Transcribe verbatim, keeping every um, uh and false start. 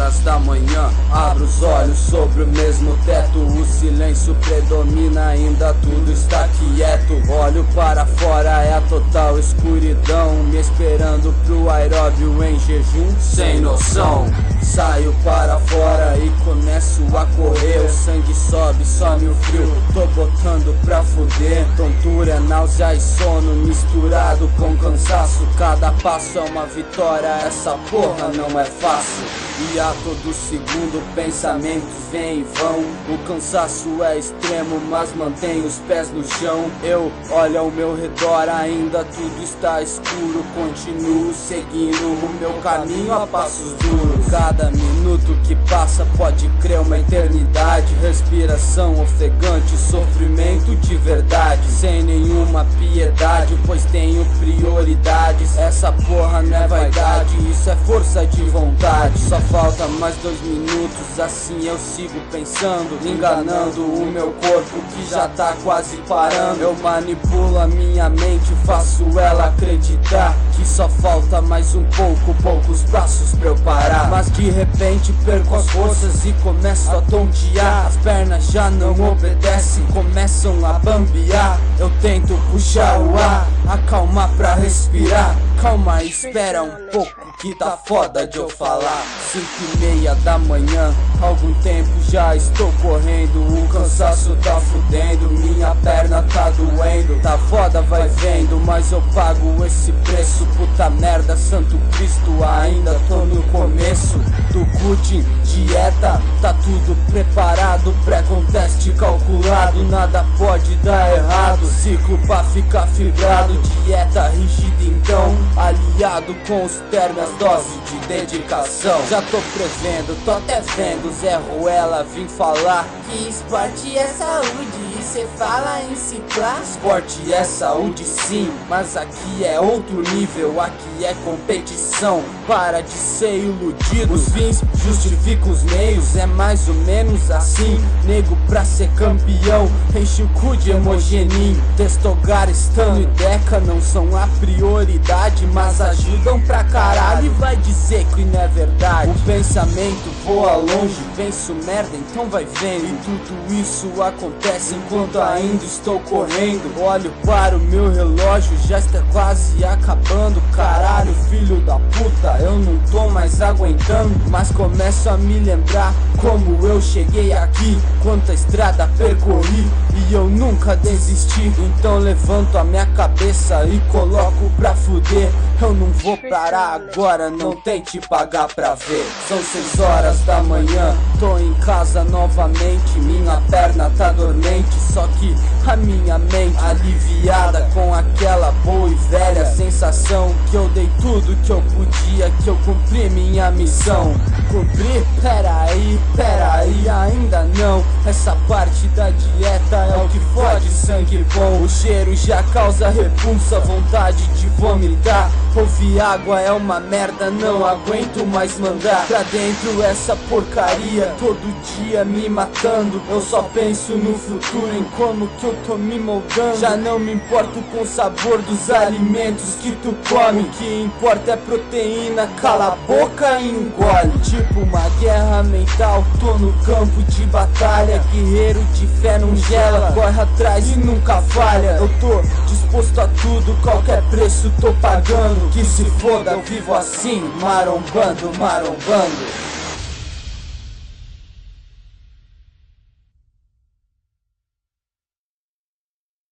horas da manhã, abro os olhos sobre o mesmo teto. O silêncio predomina, ainda tudo está quieto. Olho para fora, é a total escuridão, me esperando pro aeróbio em jejum, sem noção. Saio para fora e começo a correr. O sangue sobe, some o frio, tô botando pra fuder. Tontura, náusea e sono misturado com cansaço. Cada passo é uma vitória, essa porra não é fácil. E a todo segundo pensamentos vêm e vão. O cansaço é extremo, mas mantém os pés no chão. Eu olho ao meu redor, ainda tudo está escuro. Continuo seguindo o meu caminho a passos duros. Cada minuto que passa pode crer uma eternidade. Respiração ofegante, sofrimento de verdade, sem nenhuma piedade, pois tenho prioridades. Essa porra não é vaidade, isso é força de vontade. Só falta mais dois minutos, assim eu sigo pensando, enganando o meu corpo que já tá quase parando. Eu manipulo a minha mente, faço ela acreditar que só falta mais um pouco, poucos passos pra eu parar. Mas de repente perco as forças e começo a tontear. As pernas já não obedecem, começam a bambear. Eu tento puxar o ar, acalmar pra respirar. Calma, espera um pouco que tá foda de eu falar. Cinco e meia da manhã, algum tempo já estou correndo. O cansaço tá fudendo, minha perna tá doendo. Tá foda, vai vendo, mas eu pago esse preço. Puta merda, santo Cristo, ainda tô no começo do cutting, dieta, tá tudo preparado. Pré-conteste calculado, nada pode dar errado. Ciclo pra ficar fibrado, dieta rígida então, aliado com os termos, dose de dedicação. Já tô prevendo, tô até vendo Zé Ruela vim falar que esporte é saúde e cê fala em ciclar. Esporte é saúde sim, mas aqui é outro nível, aqui é competição. Para de ser iludido, os fins justificam os meios, é mais ou menos assim. Nego pra ser campeão, enche o cu de hemogeninho. Testogar, Stano e Deca não são a prioridade, mas ajudam pra caralho. E vai dizer que não é verdade. O pensamento voa longe, penso merda, então vai vendo. E tudo isso acontece enquanto ainda estou correndo. Olho para o meu relógio, já está quase acabando. Caralho, filho da puta, eu não tô mais aguentando. Mas começo a me lembrar como eu cheguei aqui, quanta estrada percorri e eu nunca desisti. Então levanto a minha cabeça e coloco pra fuder. Eu não vou parar agora, não tente pagar pra ver. São seis horas da manhã, tô em casa novamente. Minha perna tá dormente, só que a minha mente aliviada com aquela boa e velha sensação que eu dei tudo que eu podia, que eu cumpri minha missão. Cumpri? Peraí, peraí, ainda não. Essa parte da dieta é o que fode sangue bom. O cheiro já causa repulsa, vontade de vomitar. Ouvir água é uma merda, não aguento mais mandar pra dentro essa porcaria, todo dia me matando. Eu só penso no futuro, em como que eu tô me moldando. Já não me importo com o sabor dos alimentos que tu come, o que importa é proteína, cala a boca e engole. Tipo uma guerra mental, tô no campo de batalha. Guerreiro de fé não gela, corre atrás e nunca falha. Eu tô disposto a tudo, qualquer preço tô pagando. Que se foda, eu vivo assim, marombando, marombando.